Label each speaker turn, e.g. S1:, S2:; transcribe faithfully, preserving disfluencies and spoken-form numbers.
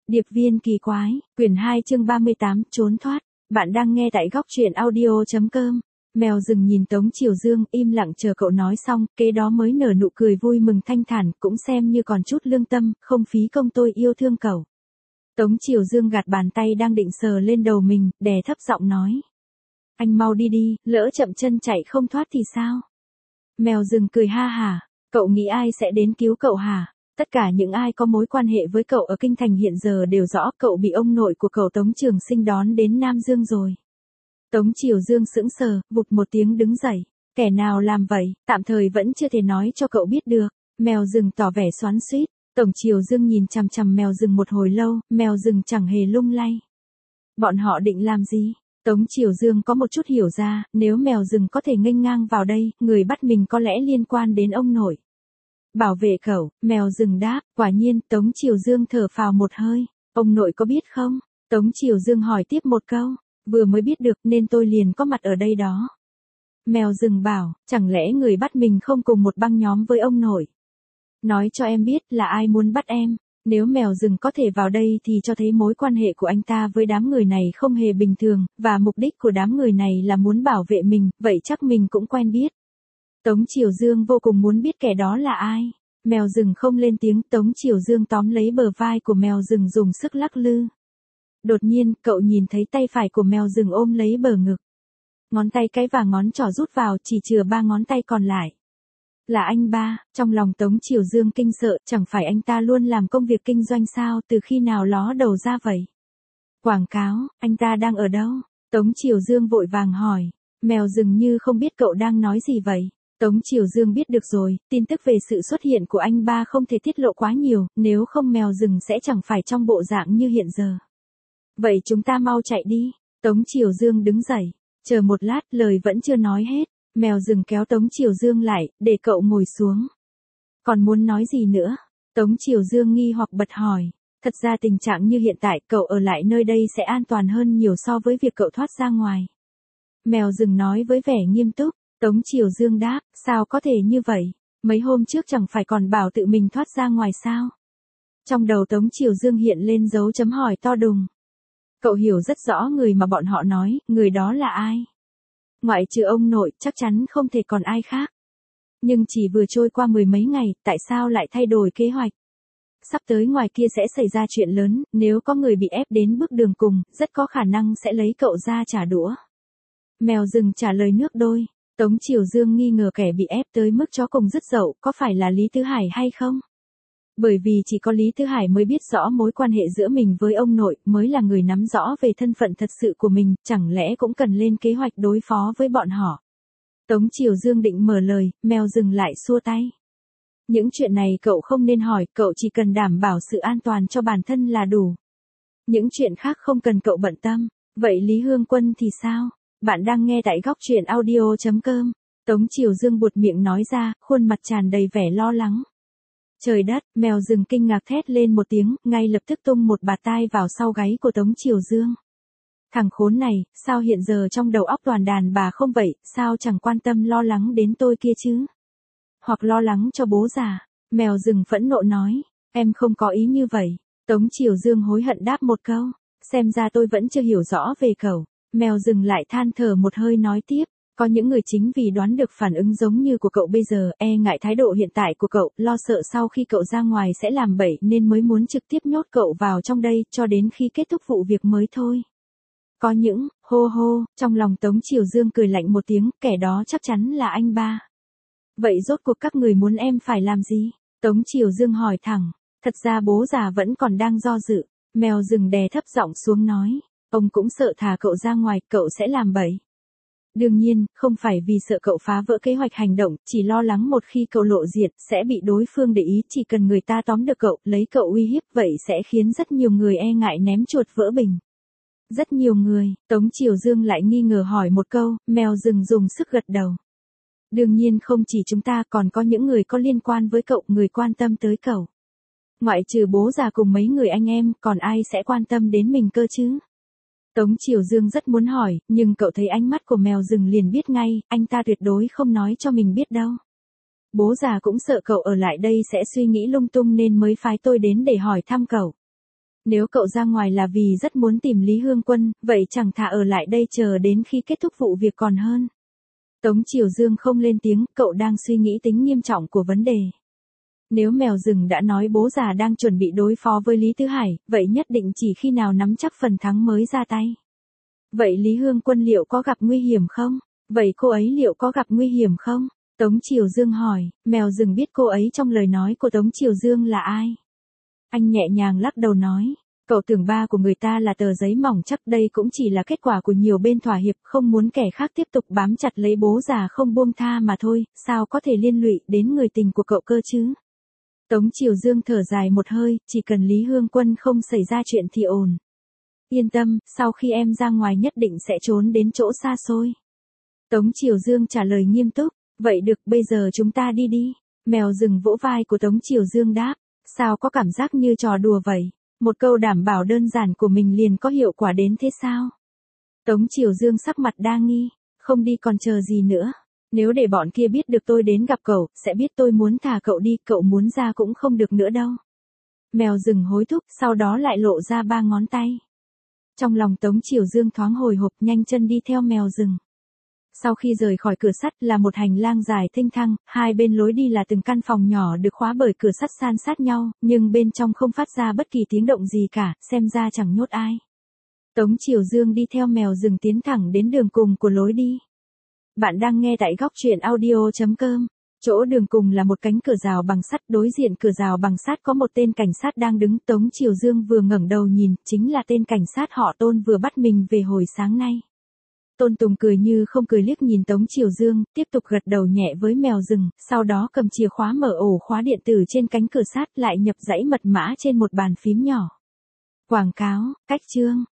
S1: Điệp viên kỳ quái, quyển hai chương ba mươi tám, trốn thoát. Bạn đang nghe tại góc truyện audio chấm com. Mèo rừng nhìn Tống Triều Dương, im lặng chờ cậu nói xong, kế đó mới nở nụ cười vui mừng thanh thản, cũng xem như còn chút lương tâm, không phí công tôi yêu thương cậu. Tống Triều Dương gạt bàn tay đang định sờ lên đầu mình, đè thấp giọng nói. Anh mau đi đi, lỡ chậm chân chạy không thoát thì sao? Mèo rừng cười ha hả, cậu nghĩ ai sẽ đến cứu cậu hả? Tất cả những ai có mối quan hệ với cậu ở Kinh Thành hiện giờ đều rõ cậu bị ông nội của cậu Tống Trường Sinh đón đến Nam Dương rồi. Tống Triều Dương sững sờ, vụt một tiếng đứng dậy. Kẻ nào làm vậy, tạm thời vẫn chưa thể nói cho cậu biết được. Mèo rừng tỏ vẻ xoắn xuýt. Tống Triều Dương nhìn chằm chằm mèo rừng một hồi lâu, mèo rừng chẳng hề lung lay. Bọn họ định làm gì? Tống Triều Dương có một chút hiểu ra, nếu mèo rừng có thể nghênh ngang vào đây, người bắt mình có lẽ liên quan đến ông nội. Bảo vệ cậu, mèo rừng đáp, quả nhiên, Tống Triều Dương thở phào một hơi. Ông nội có biết không? Tống Triều Dương hỏi tiếp một câu, vừa mới biết được nên tôi liền có mặt ở đây đó. Mèo rừng bảo, chẳng lẽ người bắt mình không cùng một băng nhóm với ông nội? Nói cho em biết là ai muốn bắt em. Nếu mèo rừng có thể vào đây thì cho thấy mối quan hệ của anh ta với đám người này không hề bình thường, và mục đích của đám người này là muốn bảo vệ mình, vậy chắc mình cũng quen biết. Tống Triều Dương vô cùng muốn biết kẻ đó là ai. Mèo rừng không lên tiếng, Tống Triều Dương tóm lấy bờ vai của mèo rừng dùng sức lắc lư. Đột nhiên, cậu nhìn thấy tay phải của mèo rừng ôm lấy bờ ngực. Ngón tay cái và ngón trỏ rút vào, chỉ chừa ba ngón tay còn lại. Là anh ba, trong lòng Tống Triều Dương kinh sợ, chẳng phải anh ta luôn làm công việc kinh doanh sao, từ khi nào ló đầu ra vậy? Quảng cáo, anh ta đang ở đâu? Tống Triều Dương vội vàng hỏi. Mèo rừng như không biết cậu đang nói gì vậy. Tống Triều Dương biết được rồi, tin tức về sự xuất hiện của anh ba không thể tiết lộ quá nhiều, nếu không mèo rừng sẽ chẳng phải trong bộ dạng như hiện giờ. Vậy chúng ta mau chạy đi. Tống Triều Dương đứng dậy. Chờ một lát, lời vẫn chưa nói hết. Mèo rừng kéo Tống Triều Dương lại, để cậu ngồi xuống. Còn muốn nói gì nữa? Tống Triều Dương nghi hoặc bật hỏi. Thật ra tình trạng như hiện tại, cậu ở lại nơi đây sẽ an toàn hơn nhiều so với việc cậu thoát ra ngoài. Mèo rừng nói với vẻ nghiêm túc. Tống Triều Dương đáp, sao có thể như vậy? Mấy hôm trước chẳng phải còn bảo tự mình thoát ra ngoài sao? Trong đầu Tống Triều Dương hiện lên dấu chấm hỏi to đùng. Cậu hiểu rất rõ người mà bọn họ nói, người đó là ai? Ngoại trừ ông nội, chắc chắn không thể còn ai khác. Nhưng chỉ vừa trôi qua mười mấy ngày, tại sao lại thay đổi kế hoạch? Sắp tới ngoài kia sẽ xảy ra chuyện lớn, nếu có người bị ép đến bước đường cùng, rất có khả năng sẽ lấy cậu ra trả đũa. Mèo rừng trả lời nước đôi. Tống Triều Dương nghi ngờ kẻ bị ép tới mức chó cùng dứt dậu, có phải là Lý Tứ Hải hay không? Bởi vì chỉ có Lý Tứ Hải mới biết rõ mối quan hệ giữa mình với ông nội, mới là người nắm rõ về thân phận thật sự của mình, chẳng lẽ cũng cần lên kế hoạch đối phó với bọn họ. Tống Triều Dương định mở lời, mèo rừng lại xua tay. Những chuyện này cậu không nên hỏi, cậu chỉ cần đảm bảo sự an toàn cho bản thân là đủ. Những chuyện khác không cần cậu bận tâm. Vậy Lý Hương Quân thì sao? Bạn đang nghe tại góc truyện audio chấm com. Tống Triều Dương buột miệng nói ra, khuôn mặt tràn đầy vẻ lo lắng. Trời đất, mèo rừng kinh ngạc thét lên một tiếng, ngay lập tức tung một bạt tai vào sau gáy của Tống Triều Dương. Thằng khốn này, sao hiện giờ trong đầu óc toàn đàn bà không vậy, sao chẳng quan tâm lo lắng đến tôi kia chứ? Hoặc lo lắng cho bố già. Mèo rừng phẫn nộ nói, em không có ý như vậy. Tống Triều Dương hối hận đáp một câu, xem ra tôi vẫn chưa hiểu rõ về cậu. Mèo rừng lại than thở một hơi nói tiếp, có những người chính vì đoán được phản ứng giống như của cậu bây giờ, e ngại thái độ hiện tại của cậu, lo sợ sau khi cậu ra ngoài sẽ làm bậy nên mới muốn trực tiếp nhốt cậu vào trong đây, cho đến khi kết thúc vụ việc mới thôi. Có những, hô hô, trong lòng Tống Triều Dương cười lạnh một tiếng, kẻ đó chắc chắn là anh ba. Vậy rốt cuộc các người muốn em phải làm gì? Tống Triều Dương hỏi thẳng, thật ra bố già vẫn còn đang do dự. Mèo rừng đè thấp giọng xuống nói. Ông cũng sợ thả cậu ra ngoài, cậu sẽ làm bậy. Đương nhiên, không phải vì sợ cậu phá vỡ kế hoạch hành động, chỉ lo lắng một khi cậu lộ diện, sẽ bị đối phương để ý, chỉ cần người ta tóm được cậu, lấy cậu uy hiếp, vậy sẽ khiến rất nhiều người e ngại ném chuột vỡ bình. Rất nhiều người, Tống Triều Dương lại nghi ngờ hỏi một câu, mèo rừng dùng sức gật đầu. Đương nhiên không chỉ chúng ta, còn có những người có liên quan với cậu, người quan tâm tới cậu. Ngoại trừ bố già cùng mấy người anh em, còn ai sẽ quan tâm đến mình cơ chứ? Tống Triều Dương rất muốn hỏi, nhưng cậu thấy ánh mắt của mèo rừng liền biết ngay, anh ta tuyệt đối không nói cho mình biết đâu. Bố già cũng sợ cậu ở lại đây sẽ suy nghĩ lung tung nên mới phái tôi đến để hỏi thăm cậu. Nếu cậu ra ngoài là vì rất muốn tìm Lý Hương Quân, vậy chẳng thà ở lại đây chờ đến khi kết thúc vụ việc còn hơn. Tống Triều Dương không lên tiếng, cậu đang suy nghĩ tính nghiêm trọng của vấn đề. Nếu mèo rừng đã nói bố già đang chuẩn bị đối phó với Lý Tứ Hải, vậy nhất định chỉ khi nào nắm chắc phần thắng mới ra tay. Vậy Lý Hương Quân liệu có gặp nguy hiểm không? Vậy cô ấy liệu có gặp nguy hiểm không? Tống Triều Dương hỏi, mèo rừng biết cô ấy trong lời nói của Tống Triều Dương là ai? Anh nhẹ nhàng lắc đầu nói, cậu tưởng ba của người ta là tờ giấy mỏng chắc đây cũng chỉ là kết quả của nhiều bên thỏa hiệp không muốn kẻ khác tiếp tục bám chặt lấy bố già không buông tha mà thôi, sao có thể liên lụy đến người tình của cậu cơ chứ? Tống Triều Dương thở dài một hơi, chỉ cần Lý Hương Quân không xảy ra chuyện thì ổn. Yên tâm, sau khi em ra ngoài nhất định sẽ trốn đến chỗ xa xôi. Tống Triều Dương trả lời nghiêm túc, vậy được bây giờ chúng ta đi đi. Mèo rừng vỗ vai của Tống Triều Dương đáp, sao có cảm giác như trò đùa vậy, một câu đảm bảo đơn giản của mình liền có hiệu quả đến thế sao? Tống Triều Dương sắc mặt đa nghi, không đi còn chờ gì nữa. Nếu để bọn kia biết được tôi đến gặp cậu, sẽ biết tôi muốn thả cậu đi, cậu muốn ra cũng không được nữa đâu. Mèo rừng hối thúc, sau đó lại lộ ra ba ngón tay. Trong lòng Tống Triều Dương thoáng hồi hộp, nhanh chân đi theo mèo rừng. Sau khi rời khỏi cửa sắt là một hành lang dài thênh thang, hai bên lối đi là từng căn phòng nhỏ được khóa bởi cửa sắt san sát nhau, nhưng bên trong không phát ra bất kỳ tiếng động gì cả, xem ra chẳng nhốt ai. Tống Triều Dương đi theo mèo rừng tiến thẳng đến đường cùng của lối đi. Bạn đang nghe tại góc truyện audio chấm com. Chỗ đường cùng là một cánh cửa rào bằng sắt, đối diện cửa rào bằng sắt có một tên cảnh sát đang đứng. Tống Triều Dương vừa ngẩng đầu nhìn, chính là tên cảnh sát họ Tôn vừa bắt mình về hồi sáng nay. Tôn Tùng cười như không cười liếc nhìn Tống Triều Dương, tiếp tục gật đầu nhẹ với mèo rừng, sau đó cầm chìa khóa mở ổ khóa điện tử trên cánh cửa sắt lại nhập dãy mật mã trên một bàn phím nhỏ. Quảng cáo, cách chương.